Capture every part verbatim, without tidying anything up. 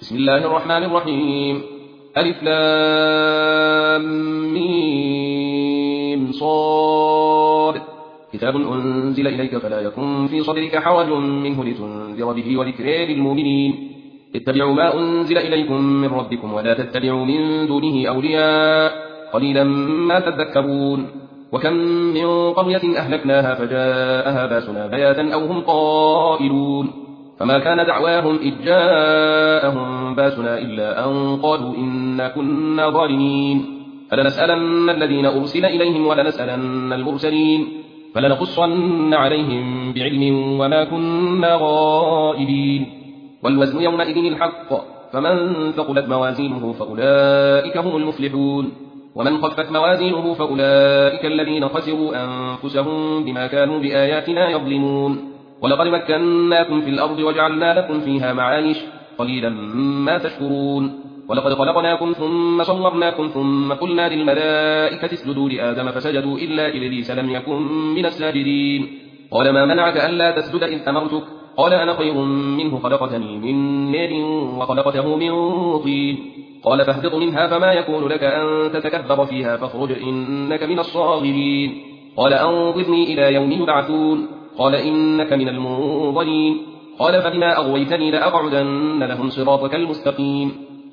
بسم الله الرحمن الرحيم. ألف لام ميم صاد. كتاب أنزل إليك فلا يكن في صدرك حرج منه لتنذر به وذكر للمؤمنين. اتبعوا ما أنزل إليكم من ربكم ولا تتبعوا من دونه أولياء قليلا ما تذكرون. وكم من قرية أهلكناها فجاءها باسنا بياتا أو هم قائلون فما كان دعواهم إذ جاءهم باسنا إلا أن قالوا إنا كنا ظالمين. فلنسألن الذين أرسل إليهم ولنسألن المرسلين فلنقصن عليهم بعلم وما كنا غائبين. والوزن يومئذ الحق فمن ثقلت موازينه فأولئك هم المفلحون ومن خفت موازينه فأولئك الذين خسروا أنفسهم بما كانوا بآياتنا يظلمون. ولقد مكناكم في الأرض وجعلنا لكم فيها معايش قليلا ما تشكرون. ولقد خلقناكم ثم صورناكم ثم قلنا للملائكة اسجدوا لآدم فسجدوا إلا إبليس لم يكن من الساجدين. قال ما منعك ألا تسجد إذ أمرتك؟ قال أنا خير منه خلقتني من نار وخلقته من طين. قال فاهبط منها فما يكون لك أن تتكبر فيها فاخرج إنك من الصاغرين. قال أنظرني إلى يوم يبعثون. قال إنك من المنظرين. قال فبما أغويتني لأقعدن لهم صراطك المستقيم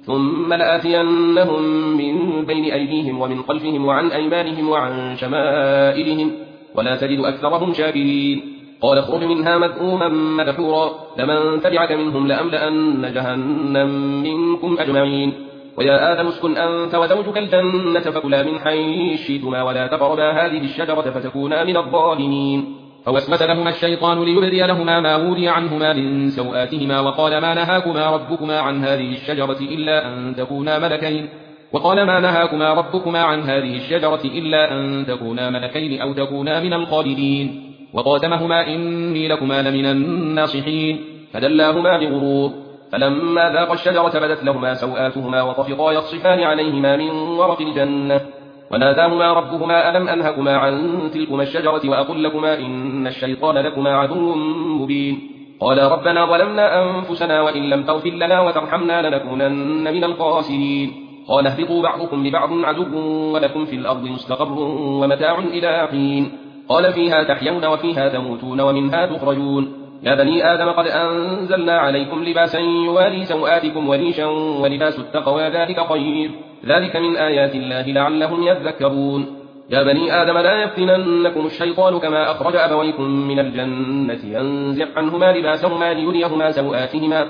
ثم لآتينهم من بين أيديهم ومن خلفهم وعن أيمانهم وعن شمائلهم ولا تجد أكثرهم شاكرين. قال اخرج منها مذءوما مدحورا لمن تبعك منهم لأملأن جهنم منكم أجمعين. ويا آدم اسكن أنت وزوجك الجنة فكلا من حيث شئتما ولا تقربا هذه الشجرة فتكونا من الظالمين. فوسوس لهما الشيطان ليبدي لهما ما وري عنهما من سوآتهما وقال ما نهاكما ربكما عن هذه الشجرة إلا أن تكونا ملكين وقال ما نهاكما ربكما عن هذه الشجرة إلا أن تكونا ملكين أو تكونا من الخالدين. وقاتمهما إني لكما لمن الناصحين فدلاهما بغرور. فلما ذاقا الشجرة بدت لهما سوآتهما وطفقا يخصفان عليهما من ورق الجنة وناداهما ربهما ألم أنهكما عن تلكما الشجرة وأقل لكما إن الشيطان لكما عدو مبين. قال ربنا ظلمنا أنفسنا وإن لم تغفر لنا وترحمنا لنكونن من الخاسرين. قال اهبطوا بعضكم لبعض عدو ولكم في الأرض مستقر ومتاع إلى حين. قال فيها تحيون وفيها تموتون ومنها تخرجون. يا بني آدم قد أنزلنا عليكم لباسا يواري سوآتكم وريشا ولباس التقوى ذلك خير ذلك من آيات الله لعلهم يذكرون. يا بني آدم لا يفتننكم الشيطان كما أخرج أبويكم من الجنة ينزع عنهما لباسهما ليريهما سوآتهما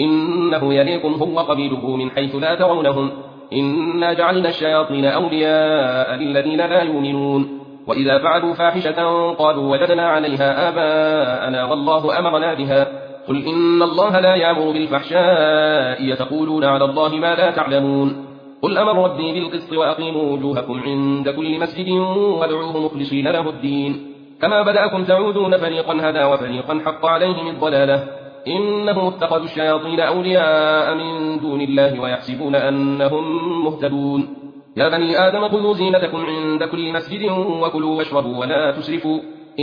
إنه يليكم هو قبيله من حيث لا ترونهم إنا جعلنا الشياطين أولياء للذين لا يؤمنون. وإذا فعلوا فاحشة قالوا وجدنا عليها آباءنا والله أمرنا بها قل إن الله لا يأمر بالفحشاء يتقولون على الله ما لا تعلمون. قل أمر ربي بالقسط وأقيموا وجوهكم عند كل مسجد وادعوه مخلصين له الدين كما بدأكم تعودون فريقا هدى وفريقا حق عليهم الضلالة إنهم اتخذوا الشياطين أولياء من دون الله ويحسبون أنهم مهتدون. يا بني آدم خذوا زينتكم عند كل مسجد وكلوا واشربوا ولا تسرفوا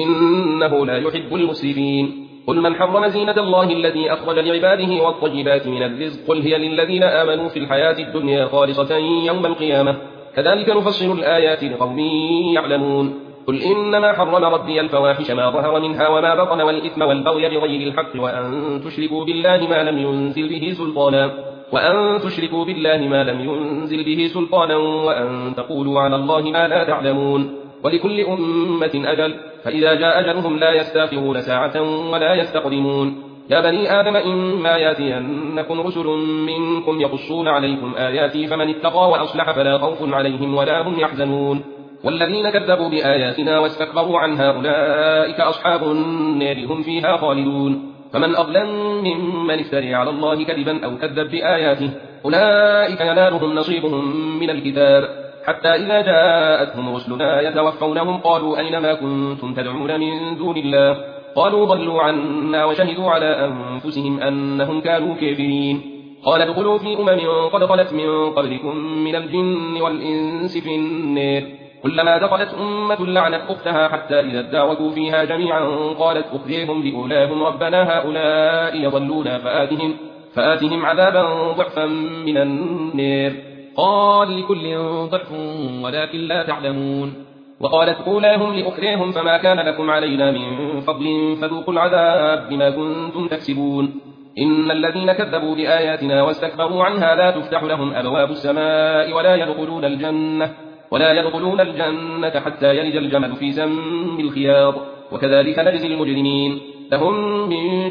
إنه لا يحب المسرفين. قل من حرم زينة الله التي أخرج لعباده والطيبات من الرزق قل هي للذين آمنوا في الحياة الدنيا خالصة يوم القيامة كذلك نفصل الآيات لقوم يعلمون. قل إنما حرم ربي الفواحش ما ظهر منها وما بطن والإثم والبغي بغير الحق وأن تشركوا بالله ما لم ينزل به سلطانا وأن تشركوا بالله ما لم ينزل به سلطانا وأن تقولوا على الله ما لا تعلمون. ولكل أمة أجل فإذا جاء أجلهم لا يستأخرون ساعة ولا يستقدمون. يا بني آدم إما يأتينكم رسل منكم يقصون عليكم آياتي فمن اتقى وأصلح فلا خوف عليهم ولا هم يحزنون. والذين كذبوا بآياتنا واستكبروا عنها أولئك أصحاب النار هم فيها خالدون. فمن أظلم ممن افتري على الله كذبا أو كذب بآياته أولئك ينالهم نصيبهم من الكتاب حتى إذا جاءتهم رسلنا يتوفونهم قالوا أين ما كنتم تدعون من دون الله قالوا ضلوا عنا وشهدوا على أنفسهم أنهم كانوا كافرين. قال ادخلوا في أمم قد خلت من قبلكم من الجن والإنس في النار كلما دخلت أمة لعنت أختها حتى إذا اداركوا فيها جميعا قالت أخذيهم لأولاهم ربنا هؤلاء يضلونا فآتهم فآتهم عذابا ضعفا من النار. قال لكل ضعف ولكن لا تعلمون. وقالت أولاهم لأخريهم فما كان لكم علينا من فضل فذوقوا العذاب بما كنتم تكسبون. إن الذين كذبوا بآياتنا واستكبروا عنها لا تفتح لهم أبواب السماء ولا يدخلون الجنة ولا يدخلون الجنة حتى يلج الجمل في سم الخياط وكذلك نجزي المجرمين. لهم من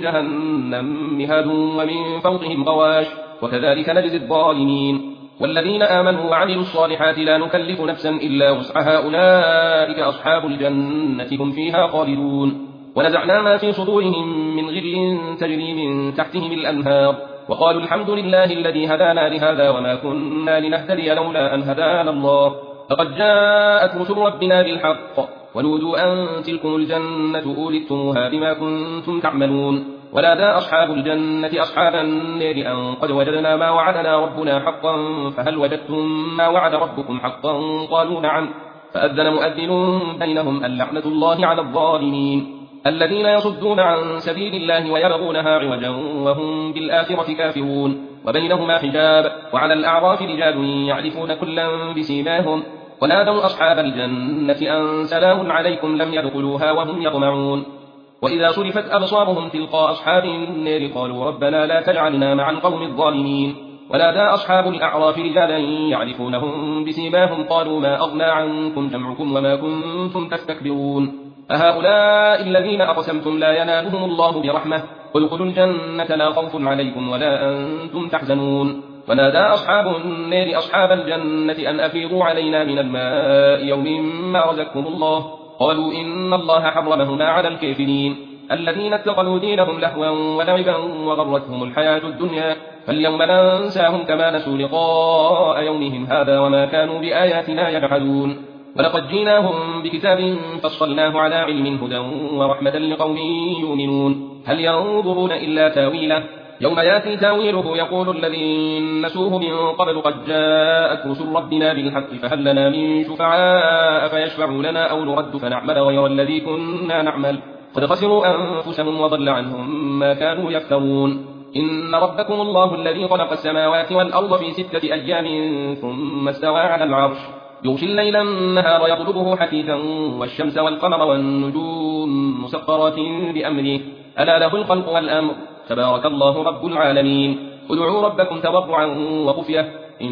جهنم مهاد ومن فوقهم غواش وكذلك نجزي الظالمين. والذين آمنوا وعملوا الصالحات لا نكلف نفسا إلا وسعها أولئك أصحاب الجنة هم فيها خالدون. ونزعنا ما في صدورهم من غل تجري من تحتهم الأنهار وقالوا الحمد لله الذي هدانا لهذا وما كنا لنهتدي لولا أن هدانا الله لقد جاءت رسل ربنا بالحق ونودوا أن تلكم الجنة أورثتموها بما كنتم تعملون. ونادى أصحاب الجنة أصحاب النار أن قد وجدنا ما وعدنا ربنا حقا فهل وجدتم ما وعد ربكم حقا قالوا نعم. فأذن مؤذن بينهم اللعنة الله على الظالمين الذين يصدون عن سبيل الله ويبغونها عوجا وهم بالآخرة كافرون. وبينهما حجاب. وعلى الأعراف رجال يعرفون كلا بسيماهم ونادوا أصحاب الجنة أن سلام عليكم لم يدخلوها وهم يطمعون. وإذا صرفت أبصارهم تلقاء أصحاب النار قالوا ربنا لا تجعلنا مع القوم الظالمين. ونادى أصحاب الأعراف رجالا يعرفونهم بسيماهم قالوا ما أغنى عنكم جمعكم وما كنتم تستكبرون أهؤلاء الذين أقسمتم لا ينالهم الله برحمة ادخلوا الجنة لا خوف عليكم ولا أنتم تحزنون. ونادى أصحاب النار أصحاب الجنة أن أفيضوا علينا من الماء يوم ما رزقكم الله قالوا إن الله حرمهما على الكافرين الذين اتخذوا دينهم لهوا ولعبا وغرتهم الحياة الدنيا فاليوم ننساهم كما نسوا لقاء يومهم هذا وما كانوا بآياتنا يجحدون. ولقد جيناهم بكتاب فصلناه على علم هدى ورحمة لقوم يؤمنون هل ينظرون إلا تاويله يوم ياتي تاويله يقول الذين نسوه من قبل قد جاءت رسل ربنا بالحق فهل لنا من شفعاء فيشفعوا لنا أو نرد فنعمل غير الذي كنا نعمل قد خسروا أنفسهم وضل عنهم ما كانوا يفترون. إن ربكم الله الذي خلق السماوات والأرض في ستة أيام ثم استوى على العرش يغشي الليل النهار يطلبه حثيثا والشمس والقمر والنجوم مسخرات بأمره ألا له الخلق والأمر تبارك الله رب العالمين. ادعوا ربكم تضرعا وخفية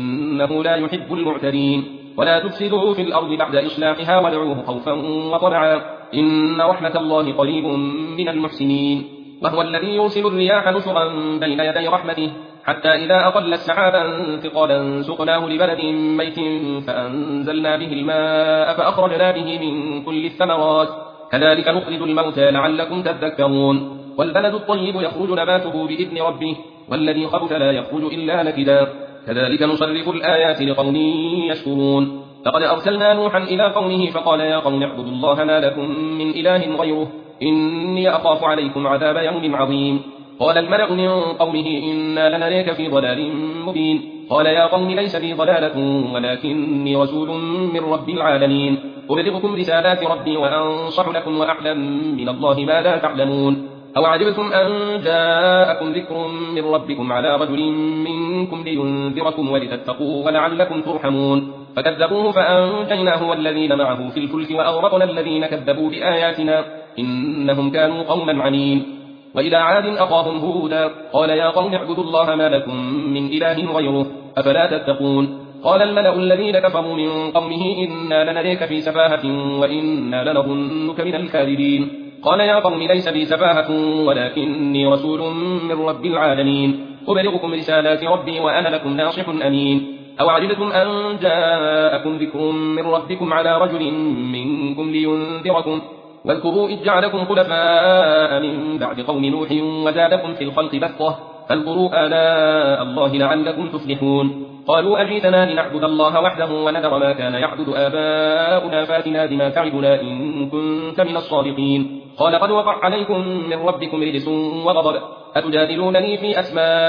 إنه لا يحب المعتدين. ولا تفسدوا في الأرض بعد إصلاحها وادعوه خوفا وطمعا إن رحمة الله قريب من المحسنين. وهو الذي يرسل الرياح نشرا بين يدي رحمته حتى إذا أقل السحابا ثقالا سقناه لبلد ميت فأنزلنا به الماء فأخرجنا به من كل الثمرات كذلك نخرج الموتى لعلكم تذكرون. والبلد الطيب يخرج نباته بإذن ربه والذي خبث لا يخرج إلا نكدا كذلك نصرف الآيات لقوم يشكرون. لقد أرسلنا نوحا إلى قومه فقال يا قوم اعبدوا الله ما لكم من إله غيره إني أخاف عليكم عذاب يوم عظيم. قال الملأ من قومه إنا لنريك في ضلال مبين قال يا قوم ليس بي ضلالة ولكني رسول من رب العالمين أبلغكم رسالات ربي وأنصح لكم وأعلم من الله ما لا تعلمون. أو عجبتم أن جاءكم ذكر من ربكم على رجل منكم لينذركم ولتتقوا ولعلكم ترحمون فكذبوه فأنجيناه والذين معه في الفلك وأغرقنا الذين كذبوا بآياتنا إنهم كانوا قوما عنين. وإلى عاد أخاهم هودا قال يا قوم اعبدوا الله ما لكم من إله غيره أفلا تتقون. قال الملأ الذين كفروا من قومه إنا لنريك في سفاهة وإنا لنظنك من الكاذبين قال يا قوم ليس بي سفاهة ولكني رسول من رب العالمين أبلغكم رسالات ربي وأنا لكم ناصح أمين. أو عجبتم أن جاءكم ذكر من ربكم على رجل منكم لينذركم واذكروا إذ جعلكم خلفاء من بعد قوم نوح وزادكم في الخلق بسطة فاذكروا آلاء الله لعلكم تفلحون. قالوا أجيتنا لنعبد الله وحده ونذر ما كان يعبد آباؤنا فاتنا بما تعدنا إن كنت من الصادقين. قال قد وقع عليكم من ربكم رجس وغضب أتجادلونني في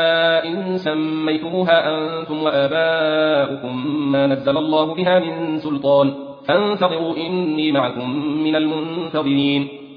أسماء سميتموها أنتم وآباؤكم ما نزل الله بها من سلطان فانتظروا إني معكم من المنتظرين.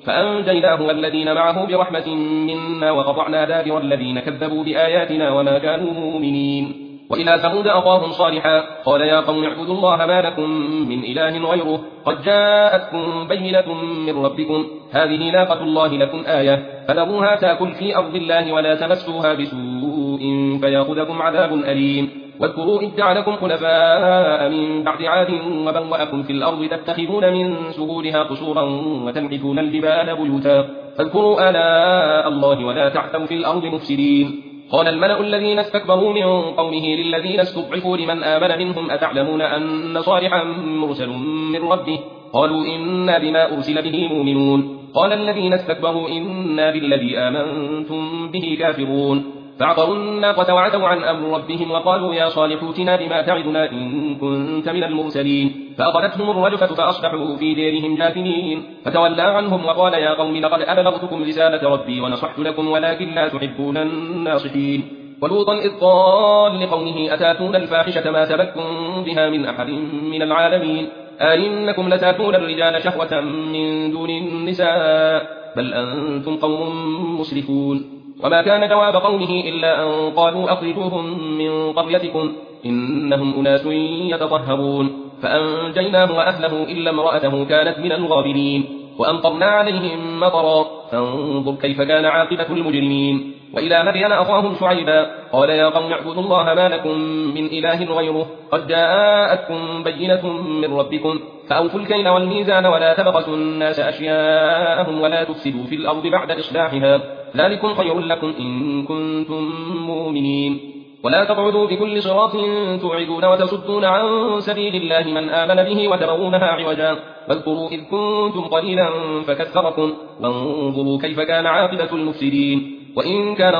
فأنجيناه والذين معه برحمة منا وقطعنا دابر الذين كذبوا بآياتنا وما كانوا مؤمنين. وإلى ثمود أخاهم صالحا قال يا قوم اعبدوا الله ما لكم من إله غيره قد جاءتكم بينة من ربكم هذه ناقة الله لكم آية فذروها تأكل في أرض الله ولا تمسوها بسوء فيأخذكم عذاب أليم. واذكروا إذ جعلكم خلفاء من بعد عاد وبوأكم في الأرض تتخذون من سهولها قصورا وتنحتون الجبال بيوتا فاذكروا آلاء الله ولا تعثوا في الأرض مفسدين. قال الملأ الذين استكبروا من قومه للذين استضعفوا لمن آمن منهم أتعلمون أن صالحا مرسل من ربه قالوا إنا بما أرسل به مؤمنون. قال الذين استكبروا إنا بالذي آمنتم به كافرون. فعقروا الناقة وعتوا عن أمر ربهم وقالوا يا صالح ائتنا بما تعدنا إن كنت من المرسلين. فأخذتهم الرجفة فأصبحوا في ديرهم جاثمين. فتولى عنهم وقال يا قوم لقد أبلغتكم رسالة ربي ونصحت لكم ولكن لا تحبون الناصحين. ولوطا إذ قال لقومه أتاتون الفاحشة ما سبقتم بها من أحد من العالمين أئنكم لتاتون الرجال شهوة من دون النساء بل أنتم قوم مسرفون. وما كان جواب قومه إلا أن قالوا أخرجوهم من قريتكم إنهم أناس يتطهرون. فأنجيناه وأهله إلا امرأته كانت من الغابرين. وأمطرنا عليهم مطرا فانظر كيف كان عاقبة المجرمين. وإلى مدين أخاهم شعيبا قال يا قوم اعبدوا الله ما لكم من إله غيره قد جاءتكم بينة من ربكم فأوفوا الكيل والميزان ولا تبخسوا الناس أشياءهم ولا تفسدوا في الأرض بعد إصلاحها ذلكم خير لكم إن كنتم مؤمنين. ولا تقعدوا بكل صراط توعدون وتصدون عن سبيل الله من آمن به وتبغونها عوجا واذكروا إذ كنتم قليلا فكثركم وانظروا كيف كان عاقبة المفسدين. وإن كان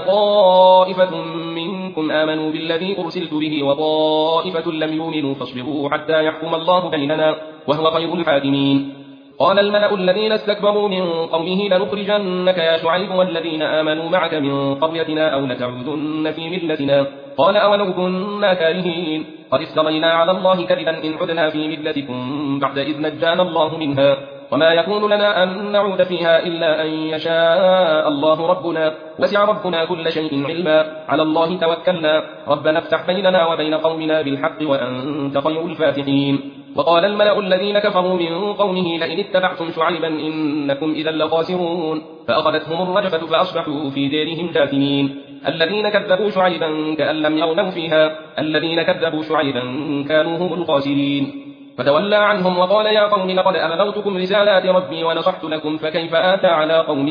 طائفة منكم آمنوا بالذي أرسلت به وطائفة لم يؤمنوا فاصبروا حتى يحكم الله بيننا وهو خير الحاكمين. قال الملأ الذين استكبروا من قومه لنخرجنك يا شعيب والذين آمنوا معك من قريتنا أو لتعودن في ملتنا قال أولو كنا كارهين قد افترينا على الله كذبا إن عدنا في ملتكم بعد إذ نجانا الله منها وما يكون لنا أن نعود فيها إلا أن يشاء الله ربنا وسع ربنا كل شيء علما على الله توكلنا ربنا افتح بيننا وبين قومنا بالحق وأنت خير الفاتحين. وقال الملأ الذين كفروا من قومه لئن اتبعتم شعيبا إنكم إذا لخاسرون. فأخذتهم الرجفة فأصبحوا في ديرهم جاثمين. الذين كذبوا شعيبا كأن لم يغنوا فيها الذين كذبوا شعيبا كانوا هم الخاسرين. فتولى عنهم وقال يا قوم لقد أبلغتكم رسالات ربي ونصحت لكم فكيف آتى على قوم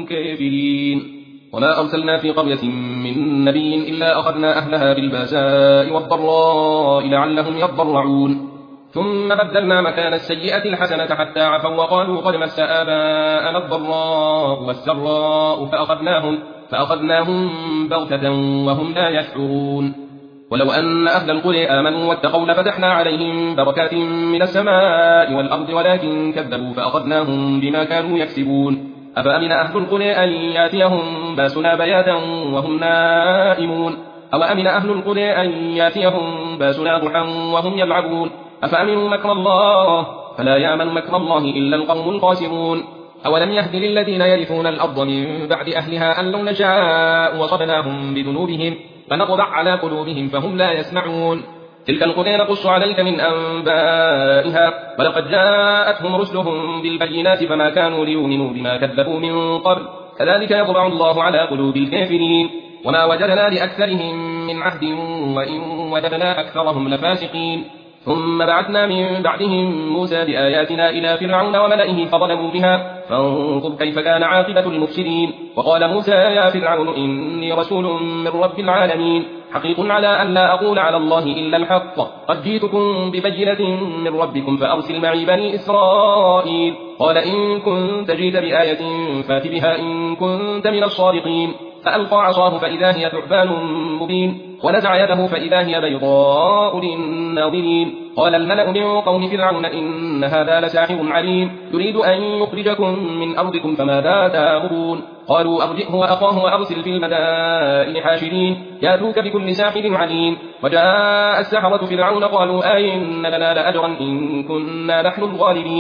كافرين. وما أرسلنا في قرية من نبي إلا أخذنا أهلها بالباساء والضراء لعلهم يضرعون ثم بدلنا مكان السيئة الحسنة حتى عفوا وقالوا قد مس آباءنا الضراء والسراء فأخذناهم, فأخذناهم بغتة وهم لا يشعرون. ولو أن أهل القرى آمنوا واتقوا لفتحنا عليهم بركات من السماء والأرض ولكن كذبوا فأخذناهم بما كانوا يكسبون. أفأمن أهل القرى أن ياتيهم باسنا بياتا وهم نائمون أو أمن أهل القرى أن ياتيهم باسنا ضحى وهم يلعبون أفأمنوا مكر الله فلا يأمن مكر الله إلا القوم الخاسرون. أولم يهد للذين يرثون الأرض من بعد أهلها أن لو نشاء وصبناهم بذنوبهم فنطبع على قلوبهم فهم لا يسمعون. تلك القرى نقص عليك من أنبائها ولقد جاءتهم رسلهم بالبينات فما كانوا ليؤمنوا بما كذبوا من قبل كذلك يطبع الله على قلوب الكافرين. وما وجدنا لأكثرهم من عهد وإن وجدنا أكثرهم لفاسقين. ثم بعثنا من بعدهم موسى بآياتنا إلى فرعون وملئه فظلموا بها فانظر كيف كان عاقبة المفسدين. وقال موسى يا فرعون إني رسول من رب العالمين حقيق على أن لا أقول على الله إلا الحق قد جئتكم ببينة من ربكم فأرسل معي بني إسرائيل. قال إن كنت جئت بآية فات بها إن كنت من الصادقين. فألقى عصاه فإذا هي ثعبان مبين ونزع يده فإذا هي بيضاء للناظرين. قال الملأ من قوم فرعون إن هذا لساحر عليم يريد أن يخرجكم من أرضكم فماذا تأمرون. قالوا أرجئه وأخاه وأرسل في المدائن حاشرين يأتوك بكل ساحر عليم. وجاء السحرة فرعون قالوا أئن لنا لأجرا إن كنا نحن الغالبين.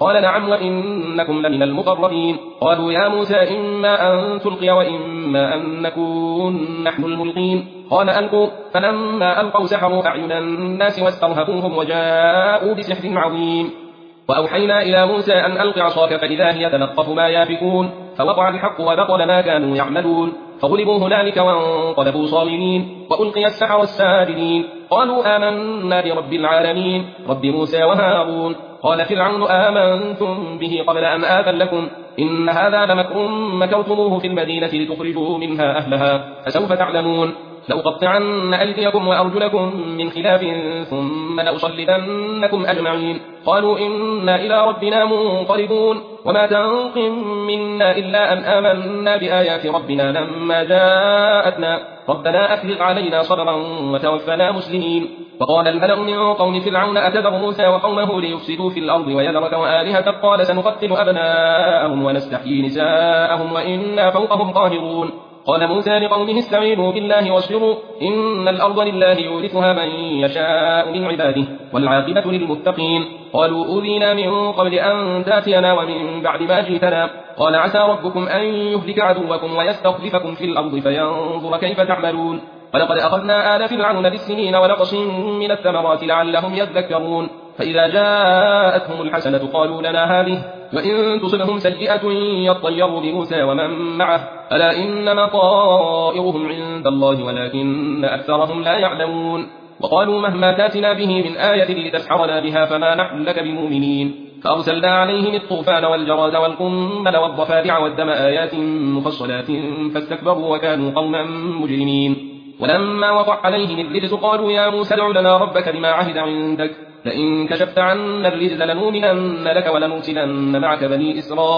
قال نعم وإنكم لمن المقربين قالوا يا موسى إما أن تلقي وإما أن نكون نحن الملقين قال ألقوا فلما ألقوا سحروا أعين الناس واسترهبوهم وجاءوا بسحر عظيم وأوحينا إلى موسى أن ألق عصاك فإذا هي تلقف ما يافكون فوقع الحق وبطل ما كانوا يعملون فغلبوا هنالك وانقلبوا صاغرين وألقي السحرة الساجدين قالوا آمنا برب العالمين رب موسى وهارون قال فرعون آمنتم به قبل أن آذن لكم إن هذا لمكر مكرتموه في المدينة لتخرجوا منها أهلها فسوف تعلمون لأقطعن أيديكم وأرجلكم من خلاف ثم لأصلبنكم أجمعين قالوا إنا إلى ربنا منقلبون وما تنقم منا إلا أن آمنا بآيات ربنا لما جاءتنا ربنا أفرغ علينا صبرا وتوفنا مسلمين وقال الملأ من قوم فرعون أتذر موسى وقومه ليفسدوا في الأرض ويذرك وآلهتك قال سنقتل أبناءهم ونستحيي نساءهم وإنا فوقهم قاهرون قال موسى لقومه استعينوا بالله واصبروا إن الأرض لله يورثها من يشاء من عباده والعاقبة للمتقين قالوا أوذينا من قبل أن تأتينا ومن بعد ما جئتنا قال عسى ربكم أن يهلك عدوكم ويستخلفكم في الأرض فينظر كيف تعملون ولقد أخذنا آل فرعون بالسنين ونقص من الثمرات لعلهم يذكرون فإذا جاءتهم الحسنة قالوا لنا هذه وإن تصبهم سيئة يطيروا بموسى ومن معه ألا إنما طائرهم عند الله ولكن أكثرهم لا يعلمون وقالوا مهما تاتنا به من آية لتسحرنا بها فما نحن لك بمؤمنين فأرسلنا عليهم الطوفان والجراد والقمل والضفادع والدم آيات مفصلات فاستكبروا وكانوا قوما مجرمين ولما وقع عليهم الرجز قالوا يا موسى ادع لنا ربك بما عهد عندك لئن كشفت عنا الرجز لنؤمنن لك ولنرسلن معك بني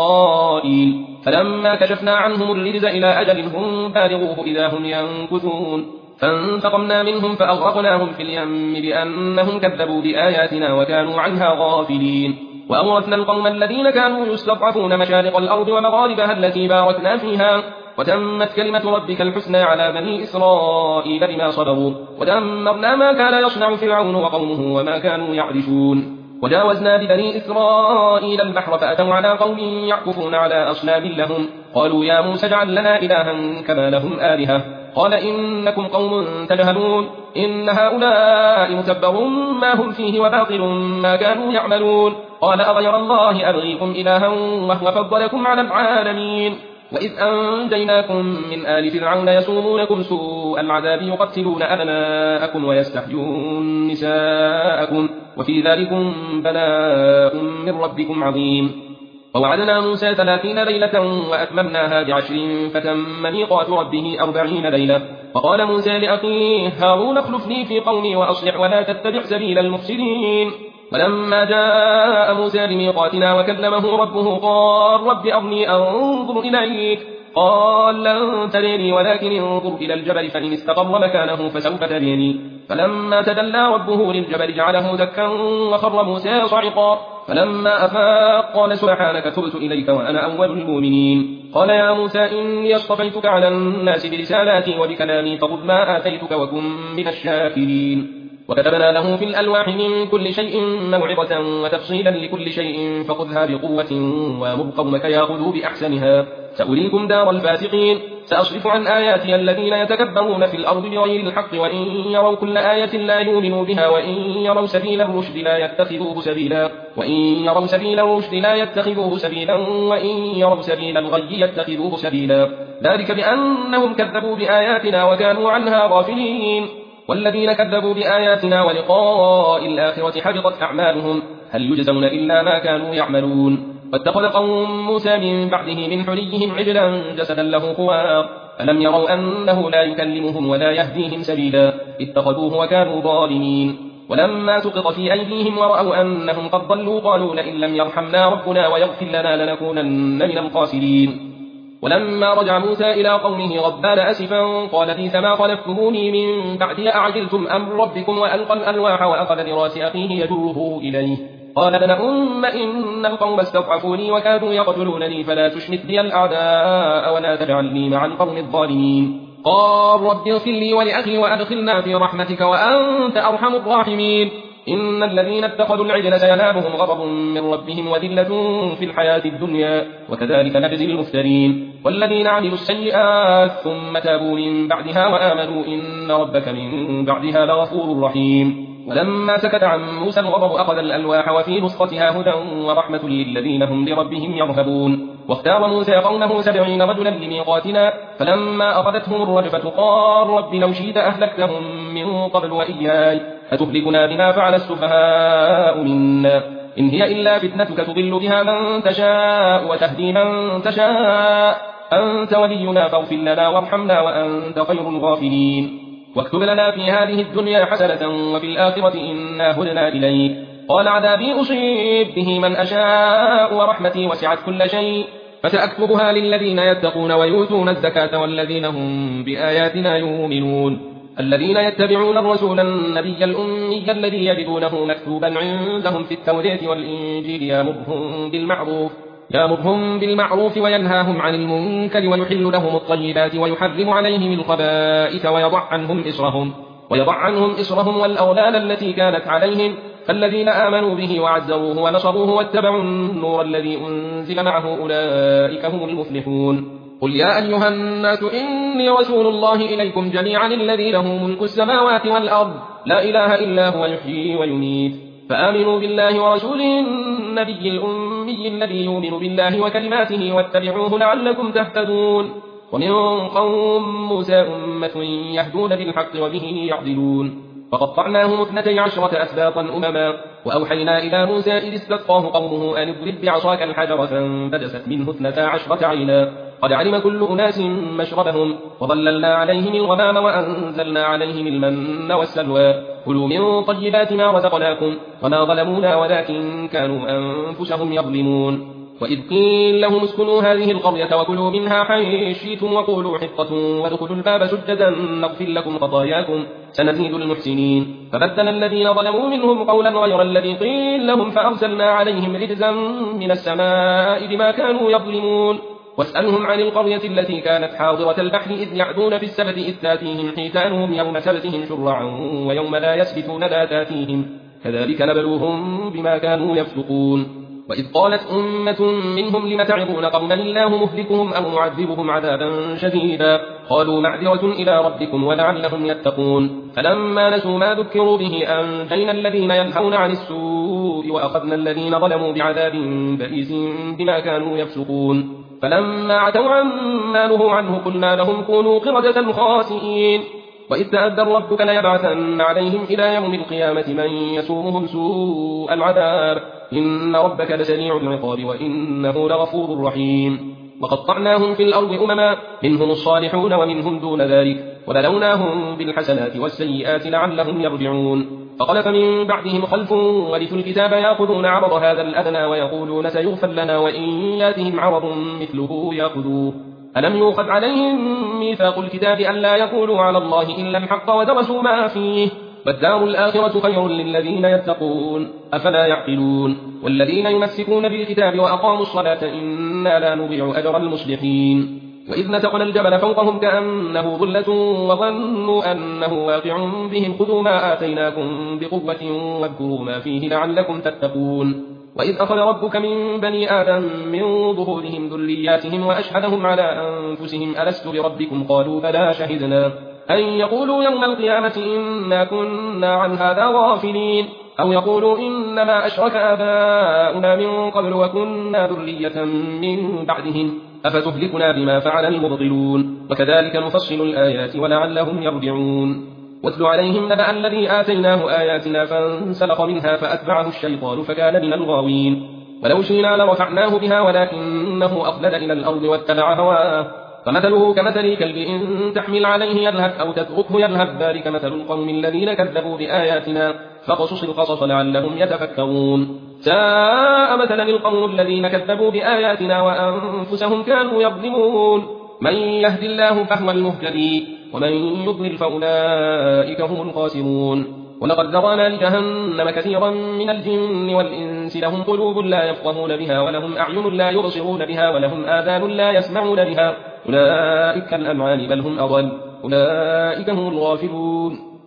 إسرائيل فلما كشفنا عنهم الرجز إلى أجل هم بالغوه إذا هم ينكثون فانتقمنا منهم فأغرقناهم في اليم بأنهم كذبوا بآياتنا وكانوا عنها غافلين وأورثنا القوم الذين كانوا يستضعفون مشارق الأرض ومغاربها التي باركنا فيها وتمت كلمة ربك الحسنى على بني إسرائيل بما صبروا ودمرنا ما كان يصنع فرعون وقومه وما كانوا يعرشون وجاوزنا ببني إسرائيل البحر فأتوا على قوم يعكفون على أصنام لهم قالوا يا موسى اجعل لنا إلها كما لهم آلهة قال إنكم قوم تجهلون إن هؤلاء متبر ما هم فيه وباطل ما كانوا يعملون قال أغير الله أبغيكم إلها وهو فضلكم على العالمين وإذ أنجيناكم من آل فرعون يسومونكم سوء العذاب يقتلون أبناءكم ويستحيون نساءكم وفي ذلكم بلاء من ربكم عظيم ووعدنا موسى ثلاثين ليلة وأتممناها بعشر فتم ميقات ربه أربعين ليلة وقال موسى لأخيه هارون اخلفني في قومي وأصلح ولا تتبع سبيل المفسدين ولما جاء موسى لميقاتنا وكلمه ربه قال رب أرني أنظر إليك قال لن تريني ولكن انظر إلى الجبل فإن استقر مكانه فسوف تريني فلما تدلى ربه للجبل جعله دكا وخر موسى صعقا فلما أفاق قال سبحانك تبت إليك وأنا أول المؤمنين قال يا موسى إني اصطفيتك على الناس برسالاتي وبكلامي فخذ ما آتيتك وكن من الشاكرين وكتبنا له في الألواح من كل شيء موعظة وتفصيلا لكل شيء فخذها بقوة وامر قومك ياخذوا بأحسنها سأريكم دار الفاسقين سأصرف عن آياتي الذين يتكبرون في الأرض بغير الحق وإن يروا كل آية لا يؤمنوا بها وإن يروا سبيل الرشد لا يتخذوه سبيلا وإن يروا سبيل الرشد لا يتخذوه سبيلا وإن يروا سبيل الغي يتخذوه سبيلا ذلك بأنهم كذبوا بآياتنا وكانوا عنها غافلين والذين كذبوا بآياتنا ولقاء الآخرة حبطت أعمالهم هل يجزون إلا ما كانوا يعملون واتخذ قوم موسى من بعده من حليهم عجلا جسدا له خوار ألم يروا أنه لا يكلمهم ولا يهديهم سبيلا اتخذوه وكانوا ظالمين ولما سقط في أيديهم ورأوا أنهم قد ضلوا قالوا لئن لم يرحمنا ربنا ويغفر لنا لنكونن من الخاسرين ولما رجع موسى إلى قومه غضبان أسفا قال بئس ما خلفتموني من بعدي أعجلتم أمر ربكم وألقى الألواح وأخذ براس أخيه يجره إليه قال ابن أم إن القوم استضعفوني وكادوا يقتلونني فلا تشمت بي الأعداء ولا تجعلني مع القوم الظالمين قال رب اغفر لي ولأخي وأدخلنا في رحمتك وأنت أرحم الراحمين إن الذين اتخذوا العجل سينالهم غضب من ربهم وذلة في الحياة الدنيا وكذلك نجزي المفترين والذين عملوا السيئات ثم تابوا من بعدها وآمنوا إن ربك من بعدها لغفور رحيم ولما سكت عن موسى الغضب أخذ الألواح وفي نسختها هدى ورحمة للذين هم لربهم يرهبون واختار موسى قومه سبعين رجلا لميقاتنا فلما أخذتهم الرجفة قال رب لو شئت أهلكتهم من قبل وإياي أتهلكنا بما فعل السفهاء منا إن هي إلا فتنتك تضل بها من تشاء وتهدي من تشاء أنت ولينا فاغفر لنا وارحمنا وأنت خير الغافرين واكتب لنا في هذه الدنيا حسنة وفي الآخرة إنا هدنا إليك قال عذابي أصيب به من أشاء ورحمتي وسعت كل شيء فسأكتبها للذين يتقون ويؤتون الزكاة والذين هم بآياتنا يؤمنون الذين يتبعون الرسول النبي الأمي الذي يجدونه مكتوبا عندهم في التوراة والإنجيل يأمرهم بالمعروف يأمرهم بالمعروف وينهاهم عن المنكر ويحل لهم الطيبات ويحرم عليهم الخبائث ويضع عنهم إصرهم ويضع عنهم إصرهم والأغلال التي كانت عليهم فالذين آمنوا به وعزروه ونصروه واتبعوا النور الذي أنزل معه أولئك هم المفلحون قل يا أيها الناس إني رسول الله إليكم جميعا الذي له ملك السماوات والأرض لا إله إلا هو يحيي ويميت فآمنوا بالله ورسوله النبي الأمي الذي يؤمن بالله وكلماته واتبعوه لعلكم تهتدون ومن قوم موسى أمة يهدون بالحق وبه يعدلون فقطعناهم اثنتي عشرة أسباطا أمما وأوحينا إلى موسى إذ استسقاه قومه أن اضرب بعصاك الحجر فانبجست منه اثنتا عشرة عينا قد علم كل أناس مشربهم وظللنا عليهم الغمام وأنزلنا عليهم المن والسلوى كلوا من طيبات ما رزقناكم وما ظلمونا ولكن كانوا أنفسهم يظلمون وإذ قيل لهم اسكنوا هذه القرية وكلوا منها حيث شئتم وقولوا حطة وادخلوا الباب سجدا نغفر لكم خطاياكم سنزيد المحسنين فبدل الذين ظلموا منهم قولا غير الذي قيل لهم فأرسلنا عليهم رجزا من السماء بما كانوا يظلمون واسألهم عن القرية التي كانت حاضرة البحر إذ يعدون في السبت إذ تاتيهم حيتانهم يوم سبتهم شرعا ويوم لا يسبتون لا تاتيهم كذلك نبلوهم بما كانوا يفسقون وإذ قالت أمة منهم لم تعظون قوما الله مهلكهم أو معذبهم عذابا شديدا قالوا معذرة إلى ربكم ولعلهم يتقون فلما نسوا ما ذكروا به أنجينا الذين ينهون عن السوء وأخذنا الذين ظلموا بعذاب بئيس بما كانوا يفسقون فلما عتوا عما نهوا عنه قلنا لهم كونوا قردة خاسئين وإذ تأذن ربك ليبعثن عليهم إلى يوم القيامة من يسومهم سوء العذاب إن ربك لسريع العقاب وإنه لغفور رحيم وقطعناهم في الأرض أمما منهم الصالحون ومنهم دون ذلك وبلوناهم بالحسنات والسيئات لعلهم يرجعون فخلف من بعدهم خلف ورثوا الكتاب يأخذون عرض هذا الأدنى ويقولون سيغفر لنا وإن ياتهم عرض مثله يأخذوه ألم يؤخذ عليهم ميثاق الكتاب ألا يقولوا على الله إلا الحق ودرسوا ما فيه والدار الآخرة خير للذين يتقون أفلا يعقلون والذين يمسكون بالكتاب وأقاموا الصلاة إنا لا نضيع أجر المصلحين وإذ نتقنا الجبل فوقهم كأنه ظلة وظنوا أنه واقع بهم خذوا ما آتيناكم بقوة واذكروا ما فيه لعلكم تتقون وإذ أخذ ربك من بني آدم من ظهورهم ذرياتهم وأشهدهم على أنفسهم ألست بربكم قالوا بلى شهدنا أن يقولوا يوم القيامة إنا كنا عن هذا غافلين أو يقولوا إنما أشرك آباؤنا من قبل وكنا ذرية من بعدهم أفتهلكنا بما فعل المبطلون وكذلك نفصل الآيات ولعلهم يرجعون واتل عليهم نبأ الذي آتيناه آياتنا فانسلخ منها فأتبعه الشيطان فكان من الغاوين ولو شئنا لرفعناه بها ولكنه أخلد إلى الأرض واتبع هواه فمثله كمثل كلب إن تحمل عليه يلهث أو تتركه يلهث ذلك مثل القوم الذين كذبوا بآياتنا فقصص القصص لعلهم يتفكرون ساء مثلا القوم الذين كذبوا بآياتنا وأنفسهم كانوا يظلمون من يهد الله فهو المهتدي ومن يضلل فأولئك هم الخاسرون ولقد ذرأنا لجهنم كثيرا من الجن والإنس لهم قلوب لا يفقهون بها ولهم أعين لا يبصرون بها ولهم آذان لا يسمعون بها أولئك الأنعام بل هم أضل أولئك هم الغافلون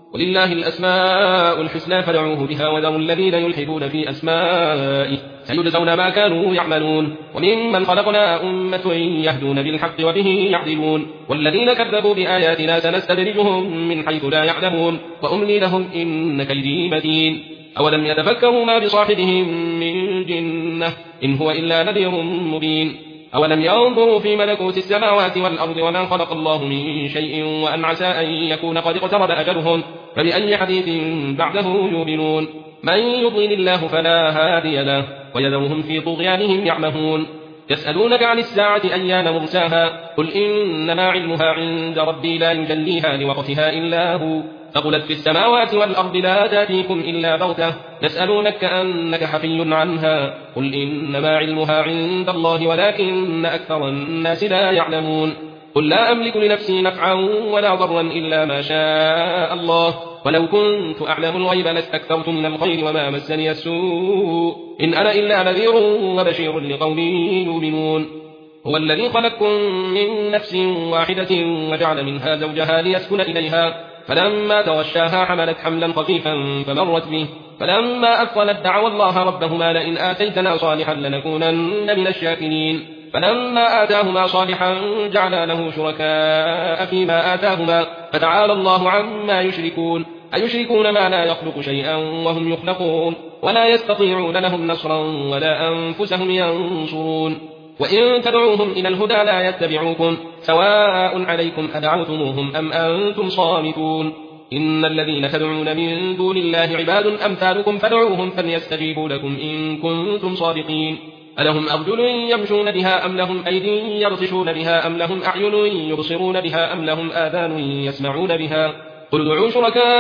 ولله الأسماء الحسنى فادعوه بها وذروا الذين يلحدون في أسمائه سيجزون ما كانوا يعملون وممن خلقنا أمة يهدون بالحق وبه يعدلون والذين كذبوا بآياتنا سنستدرجهم من حيث لا يعلمون وأملي لهم إن كيدي متين أولم يتفكروا ما بصاحبهم من جنة إن هو إلا نذير مبين أولم ينظروا في ملكوت السماوات والأرض وما خلق الله من شيء وأن عسى أن يكون قد اقترب أجلهم فبأي حديث بعده يؤمنون من يضلل الله فلا هادي له ويذرهم في طغيانهم يعمهون يسألونك عن الساعة أيان مرساها قل إنما علمها عند ربي لا يجليها لوقتها إلا هو ثقلت في السماوات والأرض لا تأتيكم إلا بغتة يسألونك كأنك حفي عنها قل إنما علمها عند الله ولكن أكثر الناس لا يعلمون قل لا أملك لنفسي نفعا ولا ضرا إلا ما شاء الله ولو كنت أعلم الغيب لاستكثرت من الخير وما مسني السوء إن أنا إلا نذير وبشير لقوم يؤمنون هو الذي خلقكم من نفس واحدة وجعل منها زوجها ليسكن إليها فلما توشاها حملت حملا خفيفا فمرت به فلما أثقلت دعوا الله ربهما لئن آتيتنا صالحا لنكونن من الشاكرين فلما آتاهما صالحا جعلا له شركاء فيما آتاهما فتعالى الله عما يشركون أيشركون ما لا يخلق شيئا وهم يخلقون ولا يستطيعون لهم نصرا ولا أنفسهم ينصرون وإن تدعوهم إلى الهدى لا يتبعوكم سواء عليكم أدعوتموهم أم أنتم صامتون إن الذين تدعون من دون الله عباد أمثالكم فادعوهم فليستجيبوا لكم إن كنتم صادقين ألهم أرجل يمشون بها أم لهم أيدي يبطشون بها أم لهم أعين يبصرون بها أم لهم آذان يسمعون بها قل ادعوا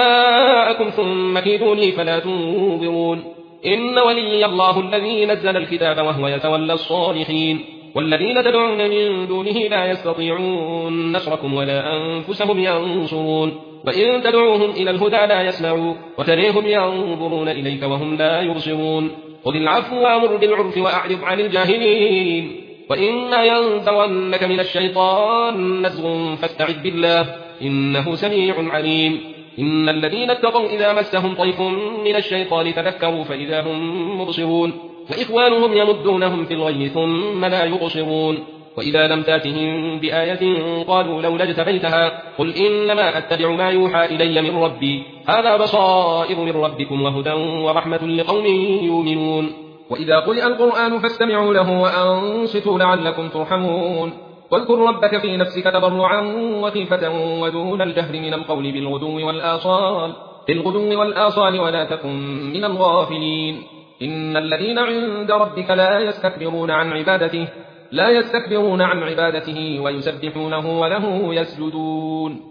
شركاءكم ثم كيدوني فلا تنظرون إن ولي الله الذي نزل الكتاب وهو يتولى الصالحين والذين تدعون من دونه لا يستطيعون نصركم ولا أنفسهم ينصرون وإن تدعوهم إلى الهدى لا يسمعوا وتريهم ينظرون إليك وهم لا يبصرون خذ العفو وأمر بالعرف وأعرض عن الجاهلين وإما ينزغنك من الشيطان نزغ فاستعذ بالله إنه سميع عليم إن الذين اتقوا إذا مسهم طيف من الشيطان تذكروا فإذا هم مبصرون وإخوانهم يمدونهم في الغي ثم لا يبصرون وإذا لم تاتهم بآية قالوا لولا اجتبيتها قل إنما أتبع ما يوحى إلي من ربي هذا بصائر من ربكم وهدى ورحمة لقوم يؤمنون وإذا قرئ القرآن فاستمعوا له وأنصتوا لعلكم ترحمون واذكر ربك في نفسك تضرعا وخيفة ودون الجهر من القول بالغدو والآصال بالغدو والآصال ولا تكن من الغافلين إن الذين عند ربك لا يستكبرون عن عبادته لا يستكبرون عن عبادته ويسبحونه وله يسجدون